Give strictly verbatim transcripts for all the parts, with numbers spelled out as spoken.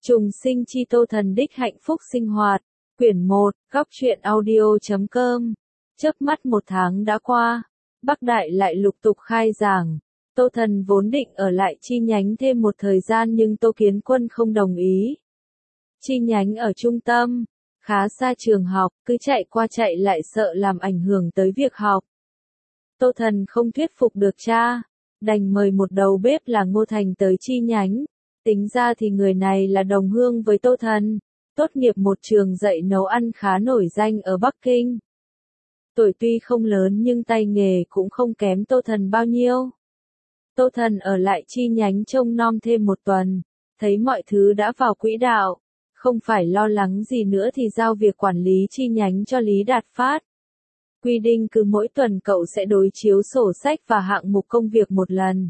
Trùng sinh chi Tô Thần đích hạnh phúc sinh hoạt, quyển một, góc truyện audio chấm com. Chớp mắt một tháng đã qua, Bắc Đại lại lục tục khai giảng. Tô Thần vốn định ở lại chi nhánh thêm một thời gian nhưng Tô Kiến Quân không đồng ý. Chi nhánh ở trung tâm, khá xa trường học, cứ chạy qua chạy lại sợ làm ảnh hưởng tới việc học. Tô Thần không thuyết phục được cha, đành mời một đầu bếp là Ngô Thành tới chi nhánh. Tính ra thì người này là đồng hương với Tô Thần, tốt nghiệp một trường dạy nấu ăn khá nổi danh ở Bắc Kinh. Tuổi tuy không lớn nhưng tay nghề cũng không kém Tô Thần bao nhiêu. Tô Thần ở lại chi nhánh trông nom thêm một tuần, thấy mọi thứ đã vào quỹ đạo, không phải lo lắng gì nữa thì giao việc quản lý chi nhánh cho Lý Đạt Phát. Quy định cứ mỗi tuần cậu sẽ đối chiếu sổ sách và hạng mục công việc một lần.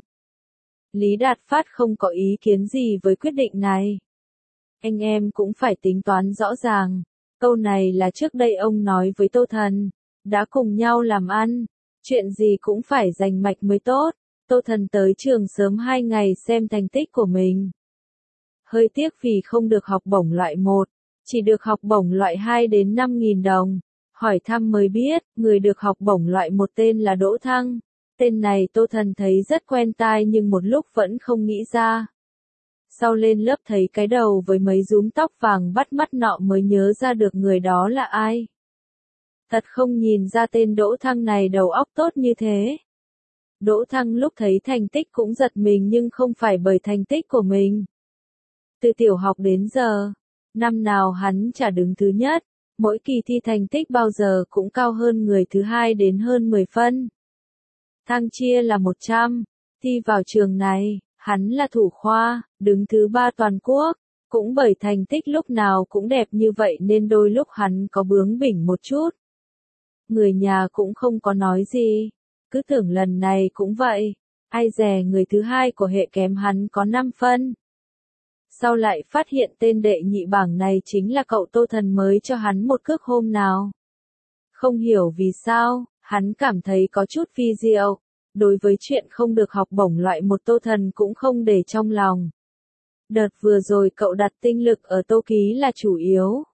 Lý Đạt Phát không có ý kiến gì với quyết định này. Anh em cũng phải tính toán rõ ràng. Câu này là trước đây ông nói với Tô Thần. Đã cùng nhau làm ăn, chuyện gì cũng phải giành mạch mới tốt. Tô Thần tới trường sớm hai ngày xem thành tích của mình. Hơi tiếc vì không được học bổng loại một, chỉ được học bổng loại hai đến năm nghìn đồng. Hỏi thăm mới biết, người được học bổng loại một tên là Đỗ Thăng. Tên này Tô Thần thấy rất quen tai nhưng một lúc vẫn không nghĩ ra. Sau lên lớp thấy cái đầu với mấy rúm tóc vàng bắt mắt nọ mới nhớ ra được người đó là ai. Thật không nhìn ra tên Đỗ Thăng này đầu óc tốt như thế. Đỗ Thăng lúc thấy thành tích cũng giật mình nhưng không phải bởi thành tích của mình. Từ tiểu học đến giờ, năm nào hắn chả đứng thứ nhất, mỗi kỳ thi thành tích bao giờ cũng cao hơn người thứ hai đến hơn mười phân. Thang chia là một trăm, thi vào trường này, hắn là thủ khoa, đứng thứ ba toàn quốc, cũng bởi thành tích lúc nào cũng đẹp như vậy nên đôi lúc hắn có bướng bỉnh một chút. Người nhà cũng không có nói gì, cứ tưởng lần này cũng vậy, ai dè người thứ hai của hệ kém hắn có năm phân. Sau lại phát hiện tên đệ nhị bảng này chính là cậu Tô Thần mới cho hắn một cước hôm nào. Không hiểu vì sao, hắn cảm thấy có chút phi diệu. Đối với chuyện không được học bổng loại một Tô Thần cũng không để trong lòng. Đợt vừa rồi cậu đặt tinh lực ở Tô Ký là chủ yếu.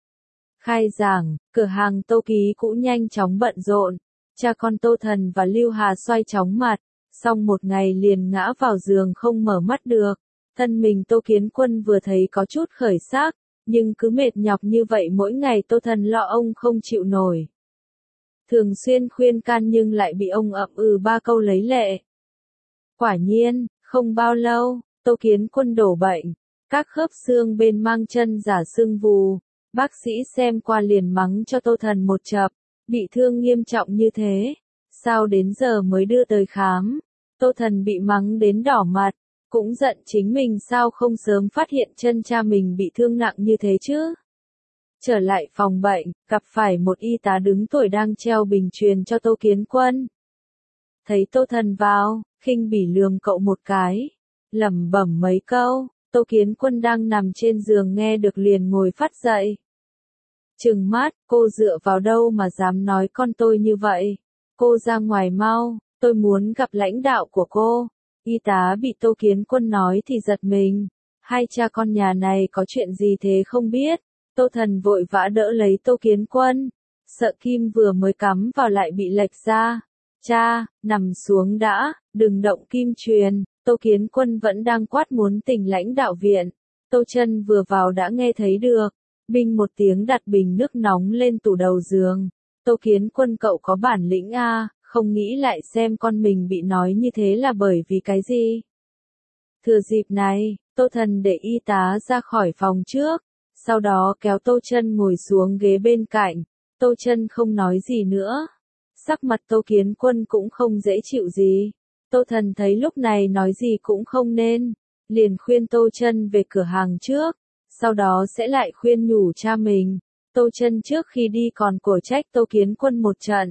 Khai giảng, cửa hàng Tô Ký cũng nhanh chóng bận rộn. Cha con Tô Thần và Lưu Hà xoay chóng mặt, xong một ngày liền ngã vào giường không mở mắt được. Thân mình Tô Kiến Quân vừa thấy có chút khởi sắc, nhưng cứ mệt nhọc như vậy mỗi ngày Tô Thần lo ông không chịu nổi. Thường xuyên khuyên can nhưng lại bị ông ậm ừ ba câu lấy lệ. Quả nhiên, không bao lâu, Tô Kiến Quân đổ bệnh, các khớp xương bên mang chân giả sưng vù, bác sĩ xem qua liền mắng cho Tô Thần một chập, bị thương nghiêm trọng như thế, sao đến giờ mới đưa tới khám. Tô Thần bị mắng đến đỏ mặt, cũng giận chính mình sao không sớm phát hiện chân cha mình bị thương nặng như thế chứ. Trở lại phòng bệnh, gặp phải một y tá đứng tuổi đang treo bình truyền cho Tô Kiến Quân. Thấy Tô Thần vào, khinh bỉ lườm cậu một cái, lẩm bẩm mấy câu, Tô Kiến Quân đang nằm trên giường nghe được liền ngồi phát dậy. Trừng mắt, cô dựa vào đâu mà dám nói con tôi như vậy? Cô ra ngoài mau, tôi muốn gặp lãnh đạo của cô. Y tá bị Tô Kiến Quân nói thì giật mình. Hai cha con nhà này có chuyện gì thế không biết. Tô Thần vội vã đỡ lấy Tô Kiến Quân. Sợ kim vừa mới cắm vào lại bị lệch ra. Cha, nằm xuống đã, đừng động kim truyền. Tô Kiến Quân vẫn đang quát muốn tỉnh lãnh đạo viện. Tô Chân vừa vào đã nghe thấy được. Binh một tiếng đặt bình nước nóng lên tủ đầu giường. Tô Kiến Quân cậu có bản lĩnh a, không nghĩ lại xem con mình bị nói như thế là bởi vì cái gì. Thừa dịp này, Tô Thần để y tá ra khỏi phòng trước, sau đó kéo Tô Chân ngồi xuống ghế bên cạnh. Tô Chân không nói gì nữa. Sắc mặt Tô Kiến Quân cũng không dễ chịu gì. Tô Thần thấy lúc này nói gì cũng không nên, liền khuyên Tô Chân về cửa hàng trước. Sau đó sẽ lại khuyên nhủ cha mình. Tô Chân trước khi đi còn cổ trách Tô Kiến Quân một trận.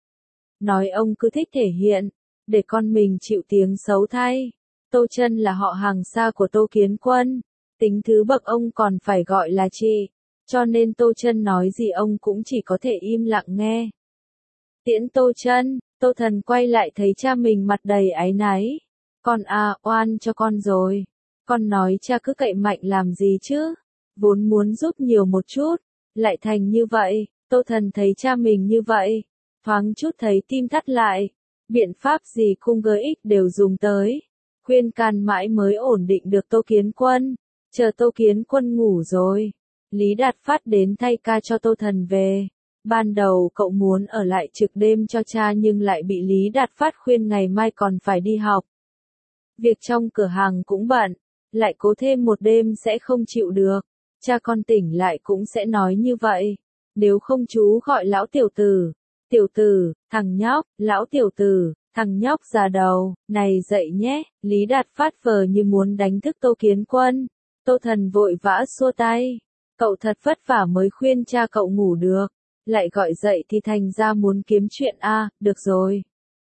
Nói ông cứ thích thể hiện, để con mình chịu tiếng xấu thay. Tô Chân là họ hàng xa của Tô Kiến Quân, tính thứ bậc ông còn phải gọi là chị, cho nên Tô Chân nói gì ông cũng chỉ có thể im lặng nghe. Tiễn Tô Chân, Tô Thần quay lại thấy cha mình mặt đầy áy náy. Con à, oan cho con rồi. Con nói cha cứ cậy mạnh làm gì chứ? Vốn muốn giúp nhiều một chút, lại thành như vậy. Tô Thần thấy cha mình như vậy, thoáng chút thấy tim thắt lại. Biện pháp gì cung gới ích đều dùng tới. Khuyên can mãi mới ổn định được Tô Kiến Quân. Chờ Tô Kiến Quân ngủ rồi, Lý Đạt Phát đến thay ca cho Tô Thần về. Ban đầu cậu muốn ở lại trực đêm cho cha nhưng lại bị Lý Đạt Phát khuyên ngày mai còn phải đi học. Việc trong cửa hàng cũng bận, lại cố thêm một đêm sẽ không chịu được. Cha con tỉnh lại cũng sẽ nói như vậy. Nếu không chú gọi lão tiểu tử. Tiểu tử, thằng nhóc, lão tiểu tử, thằng nhóc già đầu, này dậy nhé. Lý Đạt Phát vờ như muốn đánh thức Tô Kiến Quân. Tô Thần vội vã xua tay. Cậu thật vất vả mới khuyên cha cậu ngủ được. Lại gọi dậy thì thành ra muốn kiếm chuyện a. À, được rồi.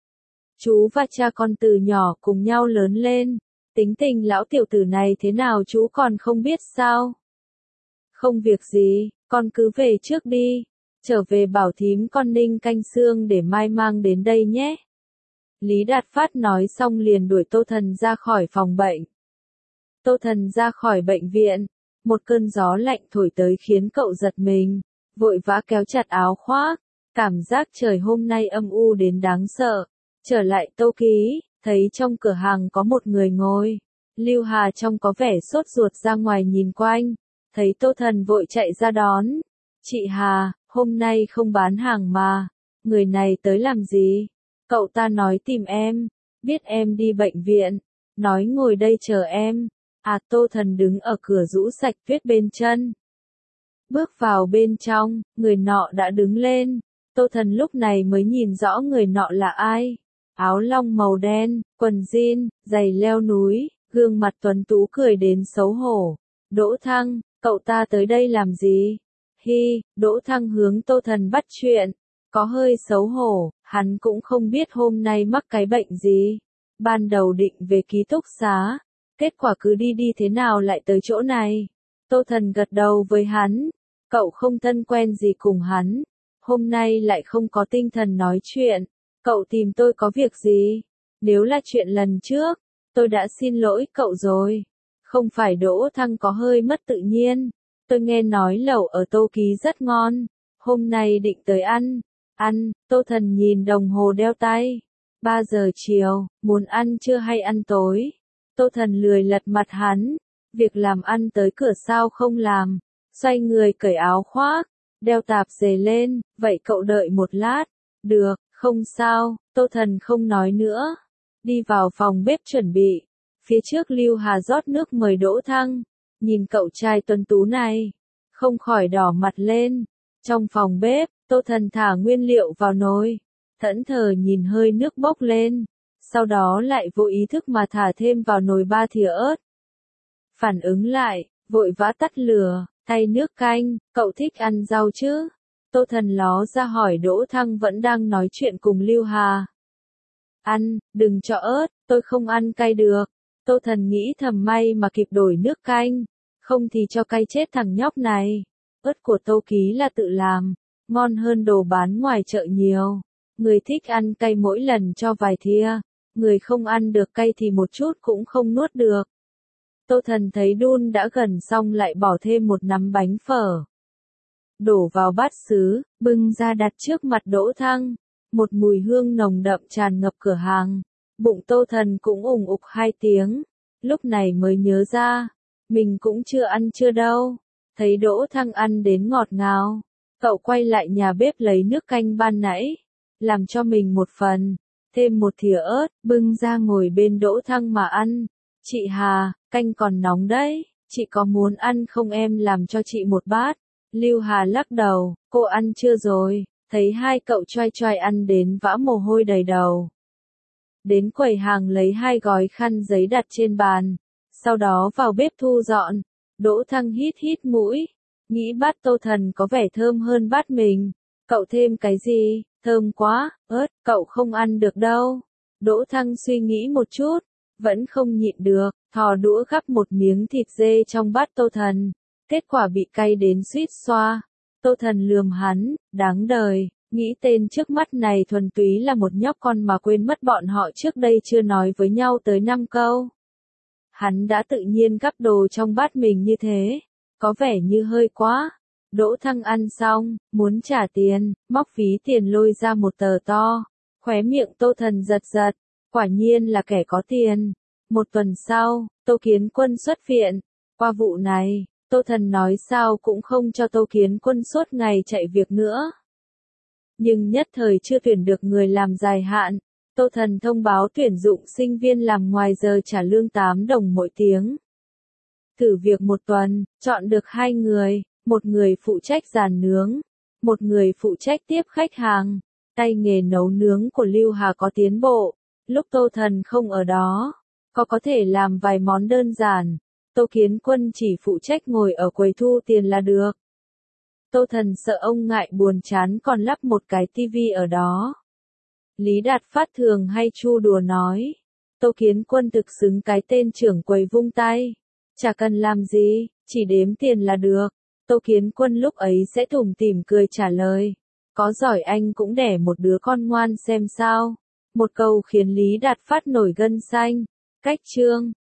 Chú và cha con từ nhỏ cùng nhau lớn lên. Tính tình lão tiểu tử này thế nào chú còn không biết sao? Không việc gì, con cứ về trước đi. Trở về bảo thím con ninh canh xương để mai mang đến đây nhé. Lý Đạt Phát nói xong liền đuổi Tô Thần ra khỏi phòng bệnh. Tô Thần ra khỏi bệnh viện. Một cơn gió lạnh thổi tới khiến cậu giật mình. Vội vã kéo chặt áo khoác. Cảm giác trời hôm nay âm u đến đáng sợ. Trở lại Tô Ký, thấy trong cửa hàng có một người ngồi. Lưu Hà trông có vẻ sốt ruột ra ngoài nhìn quanh. Thấy Tô Thần vội chạy ra đón. Chị Hà, hôm nay không bán hàng mà. Người này tới làm gì? Cậu ta nói tìm em. Biết em đi bệnh viện. Nói ngồi đây chờ em. À, Tô Thần đứng ở cửa rũ sạch vết bên chân. Bước vào bên trong, người nọ đã đứng lên. Tô Thần lúc này mới nhìn rõ người nọ là ai. Áo lông màu đen, quần jean, giày leo núi, gương mặt tuấn tú cười đến xấu hổ. Đỗ Thăng, cậu ta tới đây làm gì? Hi, Đỗ Thăng hướng Tô Thần bắt chuyện. Có hơi xấu hổ, hắn cũng không biết hôm nay mắc cái bệnh gì. Ban đầu định về ký túc xá. Kết quả cứ đi đi thế nào lại tới chỗ này. Tô Thần gật đầu với hắn. Cậu không thân quen gì cùng hắn. Hôm nay lại không có tinh thần nói chuyện. Cậu tìm tôi có việc gì? Nếu là chuyện lần trước, tôi đã xin lỗi cậu rồi. Không phải Đỗ Thăng có hơi mất tự nhiên. Tôi nghe nói lẩu ở Tô Ký rất ngon. Hôm nay định tới ăn. Ăn, Tô Thần nhìn đồng hồ đeo tay. ba giờ chiều, muốn ăn trưa hay ăn tối? Tô Thần lười lật mặt hắn. Việc làm ăn tới cửa sao không làm. Xoay người cởi áo khoác, đeo tạp dề lên, vậy cậu đợi một lát. Được, không sao, Tô Thần không nói nữa. Đi vào phòng bếp chuẩn bị. Phía trước Lưu Hà rót nước mời Đỗ Thăng. Nhìn cậu trai tuấn tú này, không khỏi đỏ mặt lên. Trong phòng bếp, Tô Thần thả nguyên liệu vào nồi. Thẫn thờ nhìn hơi nước bốc lên. Sau đó lại vô ý thức mà thả thêm vào nồi ba thìa ớt. Phản ứng lại, vội vã tắt lửa, thay nước canh, cậu thích ăn rau chứ? Tô Thần ló ra hỏi Đỗ Thăng vẫn đang nói chuyện cùng Lưu Hà. Ăn, đừng cho ớt, tôi không ăn cay được. Tô Thần nghĩ thầm may mà kịp đổi nước canh, không thì cho cay chết thằng nhóc này. Ớt của Tô Ký là tự làm, ngon hơn đồ bán ngoài chợ nhiều. Người thích ăn cay mỗi lần cho vài thìa, người không ăn được cay thì một chút cũng không nuốt được. Tô Thần thấy đun đã gần xong lại bỏ thêm một nắm bánh phở. Đổ vào bát sứ, bưng ra đặt trước mặt Đỗ Thăng. Một mùi hương nồng đậm tràn ngập cửa hàng. Bụng Tô Thần cũng ủng ục hai tiếng. Lúc này mới nhớ ra, mình cũng chưa ăn chưa đâu. Thấy Đỗ Thăng ăn đến ngọt ngào. Cậu quay lại nhà bếp lấy nước canh ban nãy. Làm cho mình một phần. Thêm một thìa ớt, bưng ra ngồi bên Đỗ Thăng mà ăn. Chị Hà, canh còn nóng đấy. Chị có muốn ăn không em làm cho chị một bát? Lưu Hà lắc đầu, cô ăn chưa rồi? Thấy hai cậu choai choai ăn đến vã mồ hôi đầy đầu. Đến quầy hàng lấy hai gói khăn giấy đặt trên bàn. Sau đó vào bếp thu dọn. Đỗ Thăng hít hít mũi. Nghĩ bát Tô Thần có vẻ thơm hơn bát mình. Cậu thêm cái gì? Thơm quá, ớt, cậu không ăn được đâu. Đỗ Thăng suy nghĩ một chút. Vẫn không nhịn được, thò đũa gắp một miếng thịt dê trong bát Tô Thần. Kết quả bị cay đến suýt xoa. Tô Thần lườm hắn, đáng đời, nghĩ tên trước mắt này thuần túy là một nhóc con mà quên mất bọn họ trước đây chưa nói với nhau tới năm câu. Hắn đã tự nhiên gắp đồ trong bát mình như thế, có vẻ như hơi quá. Đỗ Thăng ăn xong, muốn trả tiền, móc ví tiền lôi ra một tờ to, khóe miệng Tô Thần giật giật, quả nhiên là kẻ có tiền. Một tuần sau, Tô Kiến Quân xuất viện, qua vụ này, Tô Thần nói sao cũng không cho Tô Kiến Quân suốt ngày chạy việc nữa. Nhưng nhất thời chưa tuyển được người làm dài hạn, Tô Thần thông báo tuyển dụng sinh viên làm ngoài giờ trả lương tám đồng mỗi tiếng. Thử việc một tuần, chọn được hai người, một người phụ trách ràn nướng, một người phụ trách tiếp khách hàng. Tay nghề nấu nướng của Lưu Hà có tiến bộ, lúc Tô Thần không ở đó, có có thể làm vài món đơn giản. Tô Kiến Quân chỉ phụ trách ngồi ở quầy thu tiền là được. Tô Thần sợ ông ngại buồn chán còn lắp một cái tivi ở đó. Lý Đạt Phát thường hay chu đùa nói, Tô Kiến Quân thực xứng cái tên trưởng quầy vung tay, chả cần làm gì, chỉ đếm tiền là được. Tô Kiến Quân lúc ấy sẽ tủm tỉm cười trả lời, có giỏi anh cũng đẻ một đứa con ngoan xem sao. Một câu khiến Lý Đạt Phát nổi gân xanh. Cách chương